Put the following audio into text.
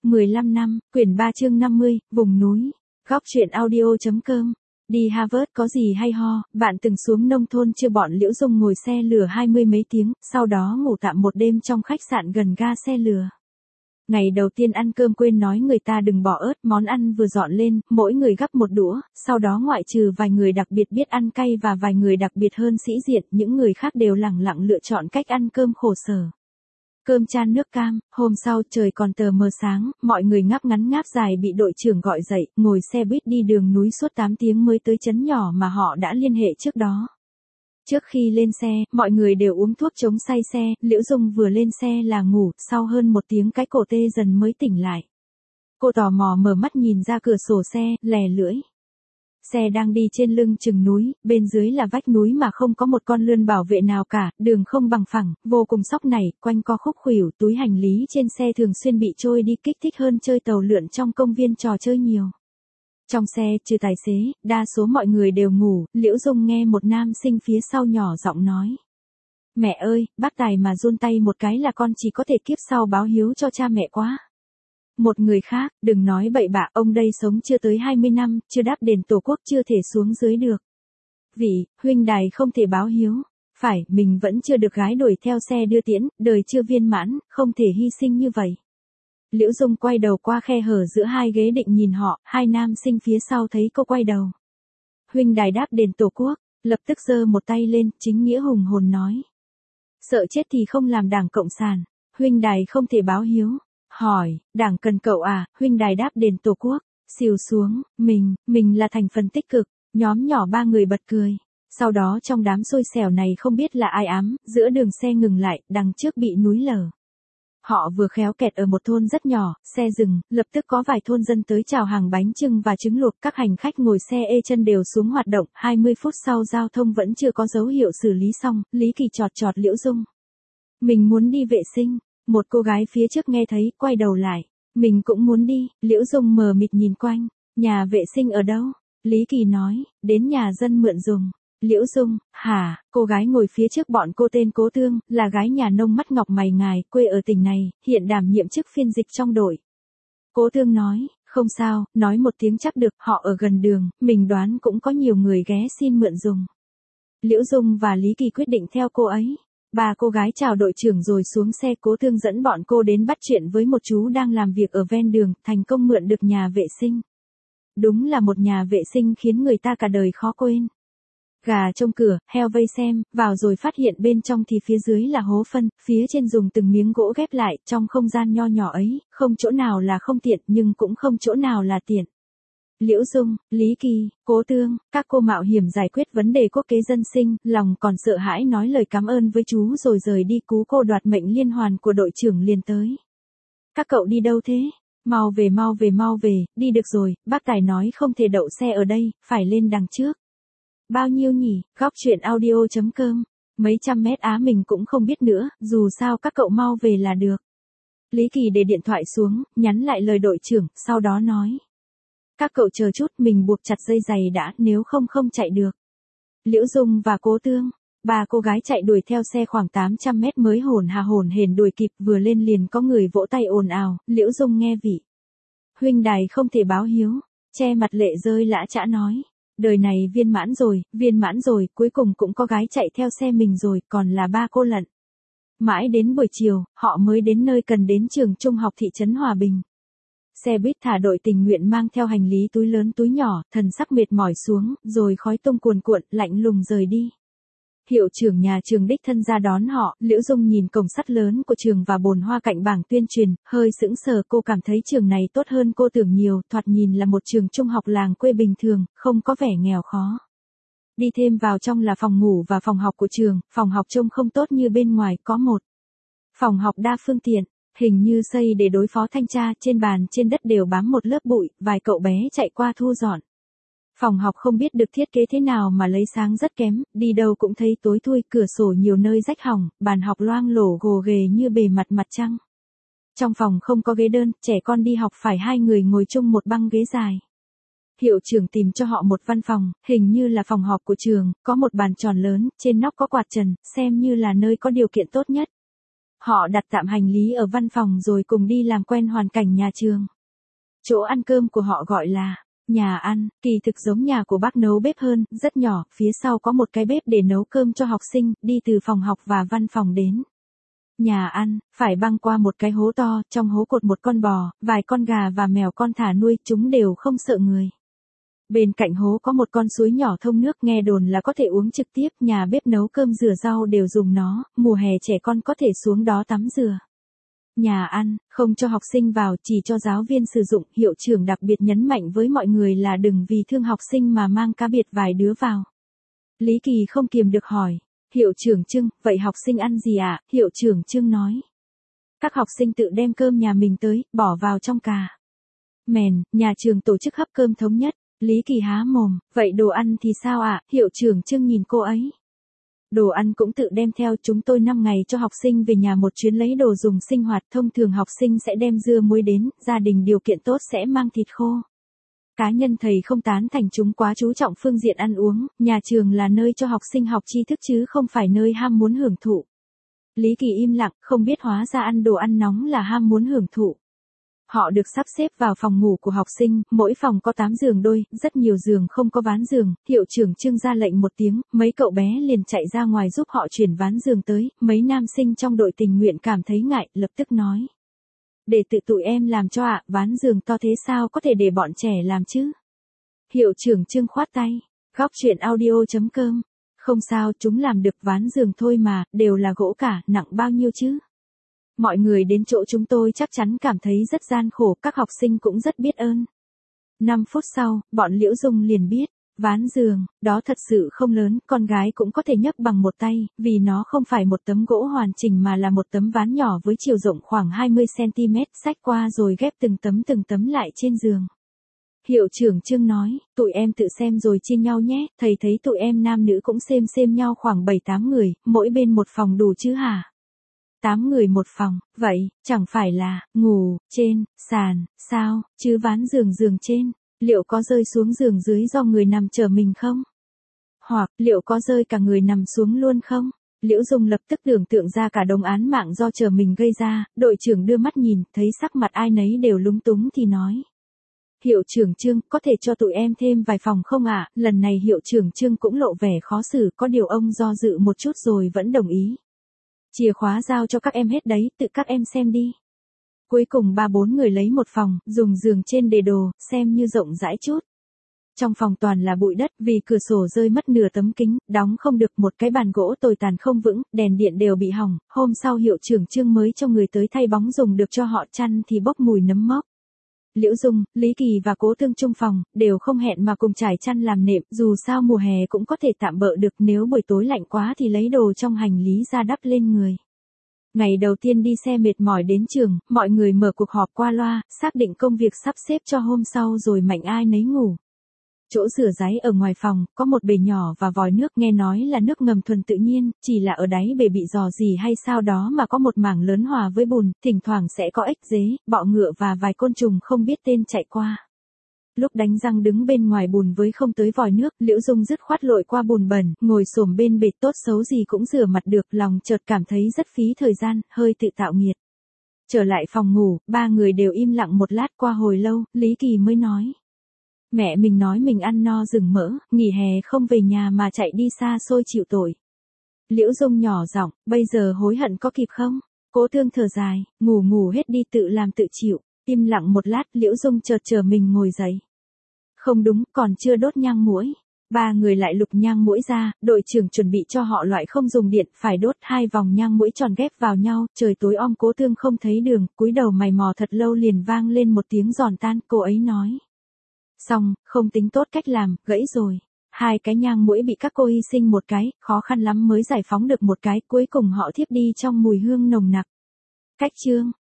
15 năm, quyển 3 chương 50, vùng núi. Góc truyện audio.com. Đi Harvard có gì hay ho, bạn từng xuống nông thôn chưa? Bọn Liễu Dung ngồi xe lửa 20 mấy tiếng, sau đó ngủ tạm một đêm trong khách sạn gần ga xe lửa. Ngày đầu tiên ăn cơm quên nói người ta đừng bỏ ớt, món ăn vừa dọn lên, mỗi người gắp một đũa, sau đó ngoại trừ vài người đặc biệt biết ăn cay và vài người đặc biệt hơn sĩ diện, những người khác đều lẳng lặng lựa chọn cách ăn cơm khổ sở. Cơm chan nước cam, hôm sau trời còn tờ mờ sáng, mọi người ngáp ngắn ngáp dài bị đội trưởng gọi dậy, ngồi xe buýt đi đường núi suốt 8 tiếng mới tới trấn nhỏ mà họ đã liên hệ trước đó. Trước khi lên xe, mọi người đều uống thuốc chống say xe, Liễu Dung vừa lên xe là ngủ, sau hơn một tiếng cái cổ tê dần mới tỉnh lại. Cô tò mò mở mắt nhìn ra cửa sổ xe, lè lưỡi. Xe đang đi trên lưng chừng núi, bên dưới là vách núi mà không có một con lươn bảo vệ nào cả, đường không bằng phẳng, vô cùng sóc nảy, quanh co khúc khuỷu, túi hành lý trên xe thường xuyên bị trôi đi, kích thích hơn chơi tàu lượn trong công viên trò chơi nhiều. Trong xe, trừ tài xế, đa số mọi người đều ngủ, Liễu Dung nghe một nam sinh phía sau nhỏ giọng nói. Mẹ ơi, bác Tài mà giun tay một cái là con chỉ có thể kiếp sau báo hiếu cho cha mẹ quá. Một người khác, đừng nói bậy bạ, ông đây sống chưa tới 20 năm, chưa đáp đền tổ quốc, chưa thể xuống dưới được. Vì, huynh đài không thể báo hiếu. Phải, mình vẫn chưa được gái đuổi theo xe đưa tiễn, đời chưa viên mãn, không thể hy sinh như vậy. Liễu Dung quay đầu qua khe hở giữa hai ghế định nhìn họ, hai nam sinh phía sau thấy cô quay đầu. Huynh đài đáp đền tổ quốc, lập tức giơ một tay lên, chính nghĩa hùng hồn nói. Sợ chết thì không làm Đảng Cộng sản, huynh đài không thể báo hiếu. Hỏi, Đảng cần cậu à? Huynh đài đáp đền tổ quốc, xìu xuống, mình là thành phần tích cực, nhóm nhỏ ba người bật cười. Sau đó trong đám xôi xẻo này không biết là ai ám, giữa đường xe ngừng lại, đằng trước bị núi lở. Họ vừa khéo kẹt ở một thôn rất nhỏ, xe dừng, lập tức có vài thôn dân tới chào hàng bánh chưng và trứng luộc, các hành khách ngồi xe ê chân đều xuống hoạt động, 20 phút sau giao thông vẫn chưa có dấu hiệu xử lý xong, Lý Kỳ chọt chọt Liễu Dung. Mình muốn đi vệ sinh. Một cô gái phía trước nghe thấy, quay đầu lại. Mình cũng muốn đi, Liễu Dung mờ mịt nhìn quanh. Nhà vệ sinh ở đâu? Lý Kỳ nói, đến nhà dân mượn dùng. Liễu Dung, hả? Cô gái ngồi phía trước bọn cô tên Cố Tương, là gái nhà nông mắt ngọc mày ngài, quê ở tỉnh này, hiện đảm nhiệm chức phiên dịch trong đội. Cố Tương nói, không sao, nói một tiếng chắc được, họ ở gần đường, mình đoán cũng có nhiều người ghé xin mượn dùng. Liễu Dung và Lý Kỳ quyết định theo cô ấy. Ba cô gái chào đội trưởng rồi xuống xe. Cố Tương dẫn bọn cô đến bắt chuyện với một chú đang làm việc ở ven đường, thành công mượn được nhà vệ sinh. Đúng là một nhà vệ sinh khiến người ta cả đời khó quên. Gà trông cửa, heo vây xem, vào rồi phát hiện bên trong thì phía dưới là hố phân, phía trên dùng từng miếng gỗ ghép lại, trong không gian nho nhỏ ấy, không chỗ nào là không tiện nhưng cũng không chỗ nào là tiện. Liễu Dung, Lý Kỳ, Cố Tương, các cô mạo hiểm giải quyết vấn đề quốc kế dân sinh, lòng còn sợ hãi nói lời cảm ơn với chú rồi rời đi. Cú cô đoạt mệnh liên hoàn của đội trưởng liền tới. Các cậu đi đâu thế? Mau về, đi được rồi, bác Tài nói không thể đậu xe ở đây, phải lên đằng trước. Bao nhiêu nhỉ? Góc truyện audio.com. Mấy trăm mét á, mình cũng không biết nữa, dù sao các cậu mau về là được. Lý Kỳ để điện thoại xuống, nhắn lại lời đội trưởng, sau đó nói. Các cậu chờ chút, mình buộc chặt dây giày đã, nếu không chạy được. Liễu Dung và Cố Tương, ba cô gái chạy đuổi theo xe khoảng 800 mét mới hổn hển đuổi kịp, vừa lên liền có người vỗ tay ồn ào. Liễu Dung nghe vị huynh đài không thể báo hiếu, che mặt lệ rơi lã chã nói. Đời này viên mãn rồi, cuối cùng cũng có gái chạy theo xe mình rồi, còn là ba cô lận. Mãi đến buổi chiều, họ mới đến nơi cần đến trường trung học thị trấn Hòa Bình. Xe buýt thả đội tình nguyện mang theo hành lý túi lớn túi nhỏ, thần sắc mệt mỏi xuống, rồi khói tung cuồn cuộn, lạnh lùng rời đi. Hiệu trưởng nhà trường đích thân ra đón họ. Liễu Dung nhìn cổng sắt lớn của trường và bồn hoa cạnh bảng tuyên truyền, hơi sững sờ. Cô cảm thấy trường này tốt hơn cô tưởng nhiều, thoạt nhìn là một trường trung học làng quê bình thường, không có vẻ nghèo khó. Đi thêm vào trong là phòng ngủ và phòng học của trường, phòng học trông không tốt như bên ngoài, có một phòng học đa phương tiện. Hình như xây để đối phó thanh tra, trên bàn trên đất đều bám một lớp bụi, vài cậu bé chạy qua thu dọn. Phòng học không biết được thiết kế thế nào mà lấy sáng rất kém, đi đâu cũng thấy tối thui, cửa sổ nhiều nơi rách hỏng, bàn học loang lổ gồ ghề như bề mặt mặt trăng. Trong phòng không có ghế đơn, trẻ con đi học phải hai người ngồi chung một băng ghế dài. Hiệu trưởng tìm cho họ một văn phòng, hình như là phòng họp của trường, có một bàn tròn lớn, trên nóc có quạt trần, xem như là nơi có điều kiện tốt nhất. Họ đặt tạm hành lý ở văn phòng rồi cùng đi làm quen hoàn cảnh nhà trường. Chỗ ăn cơm của họ gọi là nhà ăn, kỳ thực giống nhà của bác nấu bếp hơn, rất nhỏ, phía sau có một cái bếp để nấu cơm cho học sinh, đi từ phòng học và văn phòng đến. Nhà ăn, phải băng qua một cái hố to, trong hố cột một con bò, vài con gà và mèo con thả nuôi, chúng đều không sợ người. Bên cạnh hố có một con suối nhỏ thông nước, nghe đồn là có thể uống trực tiếp, nhà bếp nấu cơm rửa rau đều dùng nó, mùa hè trẻ con có thể xuống đó tắm rửa. Nhà ăn, không cho học sinh vào, chỉ cho giáo viên sử dụng, hiệu trưởng đặc biệt nhấn mạnh với mọi người là đừng vì thương học sinh mà mang cá biệt vài đứa vào. Lý Kỳ không kiềm được hỏi, hiệu trưởng Trưng, vậy học sinh ăn gì ạ? Hiệu trưởng Trưng nói. Các học sinh tự đem cơm nhà mình tới, bỏ vào trong cà mền, nhà trường tổ chức hấp cơm thống nhất. Lý Kỳ há mồm, vậy đồ ăn thì sao ạ? Hiệu trưởng Trưng nhìn cô ấy. Đồ ăn cũng tự đem theo, chúng tôi 5 ngày cho học sinh về nhà một chuyến lấy đồ dùng sinh hoạt, thông thường học sinh sẽ đem dưa muối đến, gia đình điều kiện tốt sẽ mang thịt khô. Cá nhân thầy không tán thành chúng quá chú trọng phương diện ăn uống, nhà trường là nơi cho học sinh học tri thức chứ không phải nơi ham muốn hưởng thụ. Lý Kỳ im lặng, không biết hóa ra ăn đồ ăn nóng là ham muốn hưởng thụ. Họ được sắp xếp vào phòng ngủ của học sinh, mỗi phòng có 8 giường đôi, rất nhiều giường không có ván giường, hiệu trưởng Trương ra lệnh một tiếng, mấy cậu bé liền chạy ra ngoài giúp họ chuyển ván giường tới, mấy nam sinh trong đội tình nguyện cảm thấy ngại, lập tức nói. Để tự tụi em làm cho ạ, ván giường to thế sao có thể để bọn trẻ làm chứ? Hiệu trưởng Trương khoát tay, góc chuyện audio.com, không sao, chúng làm được, ván giường thôi mà, đều là gỗ cả, nặng bao nhiêu chứ? Mọi người đến chỗ chúng tôi chắc chắn cảm thấy rất gian khổ, các học sinh cũng rất biết ơn. 5 phút sau, bọn Liễu Dung liền biết, ván giường, đó thật sự không lớn, con gái cũng có thể nhấc bằng một tay, vì nó không phải một tấm gỗ hoàn chỉnh mà là một tấm ván nhỏ với chiều rộng khoảng 20cm, xách qua rồi ghép từng tấm lại trên giường. Hiệu trưởng Trương nói, tụi em tự xem rồi chia nhau nhé, thầy thấy tụi em nam nữ cũng xem nhau khoảng 7-8 người, mỗi bên một phòng đủ chứ hả? 8 người một phòng, vậy, chẳng phải là, ngủ, trên, sàn, sao, chứ ván giường trên, liệu có rơi xuống giường dưới do người nằm chở mình không? Hoặc, liệu có rơi cả người nằm xuống luôn không? Liễu Dung lập tức tưởng tượng ra cả đống án mạng do chở mình gây ra, đội trưởng đưa mắt nhìn, thấy sắc mặt ai nấy đều lúng túng thì nói. Hiệu trưởng Trương, có thể cho tụi em thêm vài phòng không ạ? Lần này hiệu trưởng Trương cũng lộ vẻ khó xử, có điều ông do dự một chút rồi vẫn đồng ý. Chìa khóa giao cho các em hết đấy, tự các em xem đi. Cuối cùng 3-4 người lấy một phòng, dùng giường trên để đồ, xem như rộng rãi chút. Trong phòng toàn là bụi đất, vì cửa sổ rơi mất nửa tấm kính, đóng không được, một cái bàn gỗ tồi tàn không vững, đèn điện đều bị hỏng. Hôm sau hiệu trưởng Trương mới cho người tới thay bóng dùng được cho họ, chăn thì bốc mùi nấm mốc. Liễu Dung, Lý Kỳ và Cố Tương chung phòng, đều không hẹn mà cùng trải chăn làm nệm, dù sao mùa hè cũng có thể tạm bợ được, nếu buổi tối lạnh quá thì lấy đồ trong hành lý ra đắp lên người. Ngày đầu tiên đi xe mệt mỏi đến trường, mọi người mở cuộc họp qua loa, xác định công việc sắp xếp cho hôm sau rồi mạnh ai nấy ngủ. Chỗ rửa ráy ở ngoài phòng, có một bể nhỏ và vòi nước, nghe nói là nước ngầm thuần tự nhiên, chỉ là ở đáy bể bị rò rỉ hay sao đó mà có một mảng lớn hòa với bùn, thỉnh thoảng sẽ có ếch dế, bọ ngựa và vài côn trùng không biết tên chạy qua. Lúc đánh răng đứng bên ngoài bùn với không tới vòi nước, Liễu Dung dứt khoát lội qua bùn bẩn, ngồi xổm bên bể, tốt xấu gì cũng rửa mặt được, lòng chợt cảm thấy rất phí thời gian, hơi tự tạo nghiệt. Trở lại phòng ngủ, 3 người đều im lặng một lát, qua hồi lâu, Lý Kỳ mới nói. Mẹ mình nói mình ăn no rừng mỡ, nghỉ hè không về nhà mà chạy đi xa xôi chịu tội. Liễu Dung nhỏ giọng, bây giờ hối hận có kịp không? Cố Tương thở dài, ngủ hết đi, tự làm tự chịu. Im lặng một lát, Liễu Dung chợt chờ mình ngồi dậy. Không đúng, còn chưa đốt nhang muỗi. 3 người lại lục nhang muỗi ra, đội trưởng chuẩn bị cho họ loại không dùng điện, phải đốt 2 vòng nhang muỗi tròn ghép vào nhau, trời tối om. Cố Tương không thấy đường, cúi đầu mày mò thật lâu liền vang lên một tiếng giòn tan, cô ấy nói. Xong, không tính tốt cách làm, gãy rồi. 2 cái nhang muỗi bị các cô hy sinh một cái, khó khăn lắm mới giải phóng được một cái, cuối cùng họ thiếp đi trong mùi hương nồng nặc. Cách chương